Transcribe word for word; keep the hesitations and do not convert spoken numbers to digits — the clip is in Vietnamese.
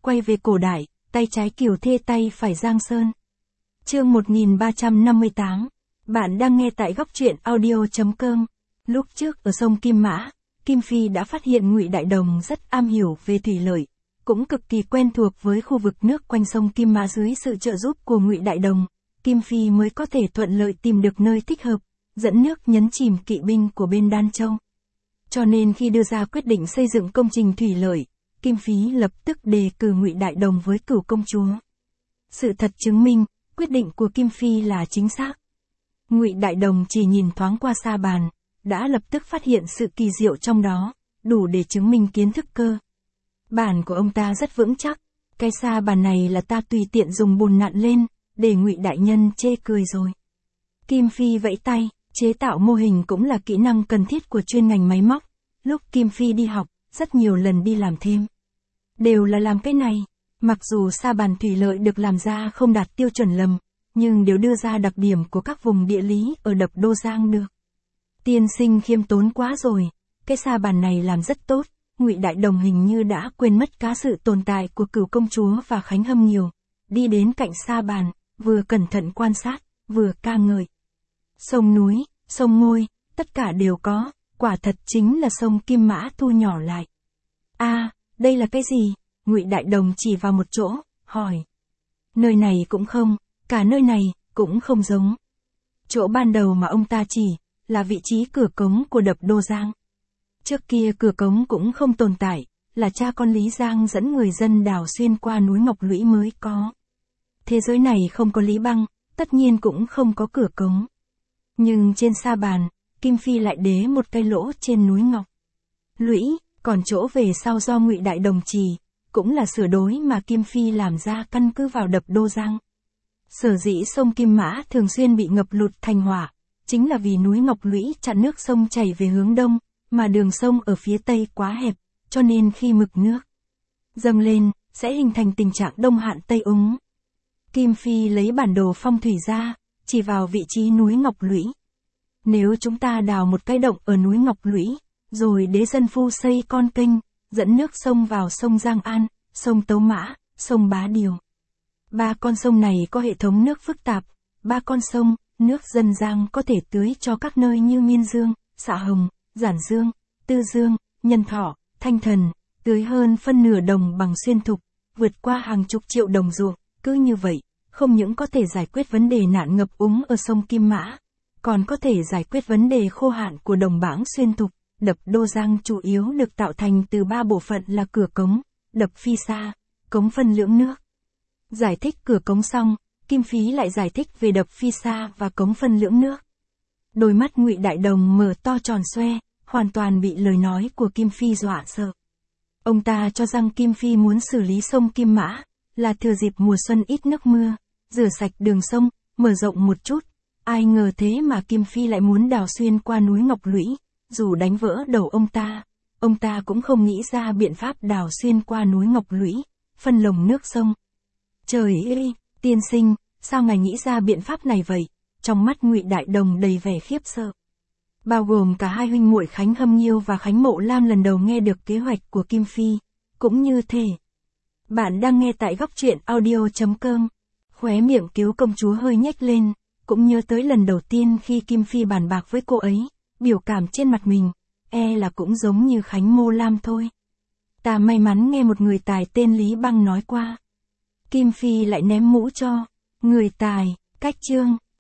quay về cổ đại, tay trái Kiều Thê tay phải Giang Sơn. Chương một nghìn ba trăm năm mươi tám. Bạn đang nghe tại góc truyện audio chấm com. Lúc trước ở sông Kim Mã, Kim Phi đã phát hiện Ngụy Đại Đồng rất am hiểu về thủy lợi, cũng cực kỳ quen thuộc với khu vực nước quanh sông Kim Mã. Dưới sự trợ giúp của Ngụy Đại Đồng, Kim Phi mới có thể thuận lợi tìm được nơi thích hợp, dẫn nước nhấn chìm kỵ binh của bên Đan Châu. Cho nên khi đưa ra quyết định xây dựng công trình thủy lợi, Kim Phi lập tức đề cử Ngụy Đại Đồng với Cửu công chúa. Sự thật chứng minh, quyết định của Kim Phi là chính xác. Ngụy Đại Đồng chỉ nhìn thoáng qua sa bàn, đã lập tức phát hiện sự kỳ diệu trong đó, đủ để chứng minh kiến thức cơ bản của ông ta rất vững chắc. Cái sa bàn này là ta tùy tiện dùng bùn nặn lên, để Ngụy đại nhân chê cười rồi. Kim Phi vẫy tay, chế tạo mô hình cũng là kỹ năng cần thiết của chuyên ngành máy móc. Lúc Kim Phi đi học, rất nhiều lần đi làm thêm, đều là làm cái này. Mặc dù sa bàn thủy lợi được làm ra không đạt tiêu chuẩn lầm, nhưng đều đưa ra đặc điểm của các vùng địa lý ở đập Đô Giang được. Tiên sinh khiêm tốn quá rồi, cái sa bàn này làm rất tốt. Ngụy Đại Đồng hình như đã quên mất cả sự tồn tại của Cửu công chúa và Khánh Hâm nhiều, đi đến cạnh sa bàn, vừa cẩn thận quan sát, vừa ca ngợi. Sông núi, sông ngôi, tất cả đều có, quả thật chính là sông Kim Mã thu nhỏ lại. A, à, đây là cái gì? Ngụy Đại Đồng chỉ vào một chỗ, hỏi. Nơi này cũng không, cả nơi này cũng không giống. Chỗ ban đầu mà ông ta chỉ là vị trí cửa cống của đập Đô Giang. Trước kia cửa cống cũng không tồn tại, là cha con Lý Giang dẫn người dân đào xuyên qua núi Ngọc Lũy mới có. Thế giới này không có Lý Băng, tất nhiên cũng không có cửa cống. Nhưng trên sa bàn, Kim Phi lại đế một cái lỗ trên núi Ngọc Lũy, còn chỗ về sau do Ngụy Đại Đồng trì, cũng là sửa đối mà Kim Phi làm ra căn cứ vào đập Đô Giang. Sở dĩ sông Kim Mã thường xuyên bị ngập lụt thành hỏa, chính là vì núi Ngọc Lũy chặn nước sông chảy về hướng đông, mà đường sông ở phía tây quá hẹp, cho nên khi mực nước dâng lên, sẽ hình thành tình trạng đông hạn tây úng. Kim Phi lấy bản đồ phong thủy ra, chỉ vào vị trí núi Ngọc Lũy. Nếu chúng ta đào một cái động ở núi Ngọc Lũy, rồi đế dân phu xây con kênh, dẫn nước sông vào sông Giang An, sông Tấu Mã, sông Bá Điều. Ba con sông này có hệ thống nước phức tạp, ba con sông, nước dân Giang có thể tưới cho các nơi như Miên Dương, Xạ Hồng, Giản Dương, Tư Dương, Nhân Thọ, Thanh Thần, tưới hơn phân nửa đồng bằng xuyên thục, vượt qua hàng chục triệu đồng ruộng. Cứ như vậy, không những có thể giải quyết vấn đề nạn ngập úng ở sông Kim Mã, còn có thể giải quyết vấn đề khô hạn của đồng bảng xuyên thục. Đập Đô Giang chủ yếu được tạo thành từ ba bộ phận là cửa cống, đập phi sa, cống phân lưỡng nước. Giải thích cửa cống xong, Kim Phi lại giải thích về đập phi sa và cống phân lưỡng nước. Đôi mắt Ngụy Đại Đồng mở to tròn xoe, hoàn toàn bị lời nói của Kim Phi dọa sợ. Ông ta cho rằng Kim Phi muốn xử lý sông Kim Mã, là thừa dịp mùa xuân ít nước mưa, rửa sạch đường sông, mở rộng một chút. Ai ngờ thế mà Kim Phi lại muốn đào xuyên qua núi Ngọc Lũy, dù đánh vỡ đầu ông ta, ông ta cũng không nghĩ ra biện pháp đào xuyên qua núi Ngọc Lũy, phân lồng nước sông. Trời ơi, tiên sinh, sao ngài nghĩ ra biện pháp này vậy? Trong mắt Ngụy Đại Đồng đầy vẻ khiếp sợ. Bao gồm cả hai huynh muội Khánh Hâm Nhiêu và Khánh Mộ Lam lần đầu nghe được kế hoạch của Kim Phi, cũng như thế. Bạn đang nghe tại góc truyện audio chấm com. Khóe miệng Cứu công chúa hơi nhếch lên, cũng nhớ tới lần đầu tiên khi Kim Phi bàn bạc với cô ấy, biểu cảm trên mặt mình, e là cũng giống như Khánh Mô Lam thôi. Ta may mắn nghe một người tài tên Lý Băng nói qua. Kim Phi lại ném mũ cho người tài, cách chương.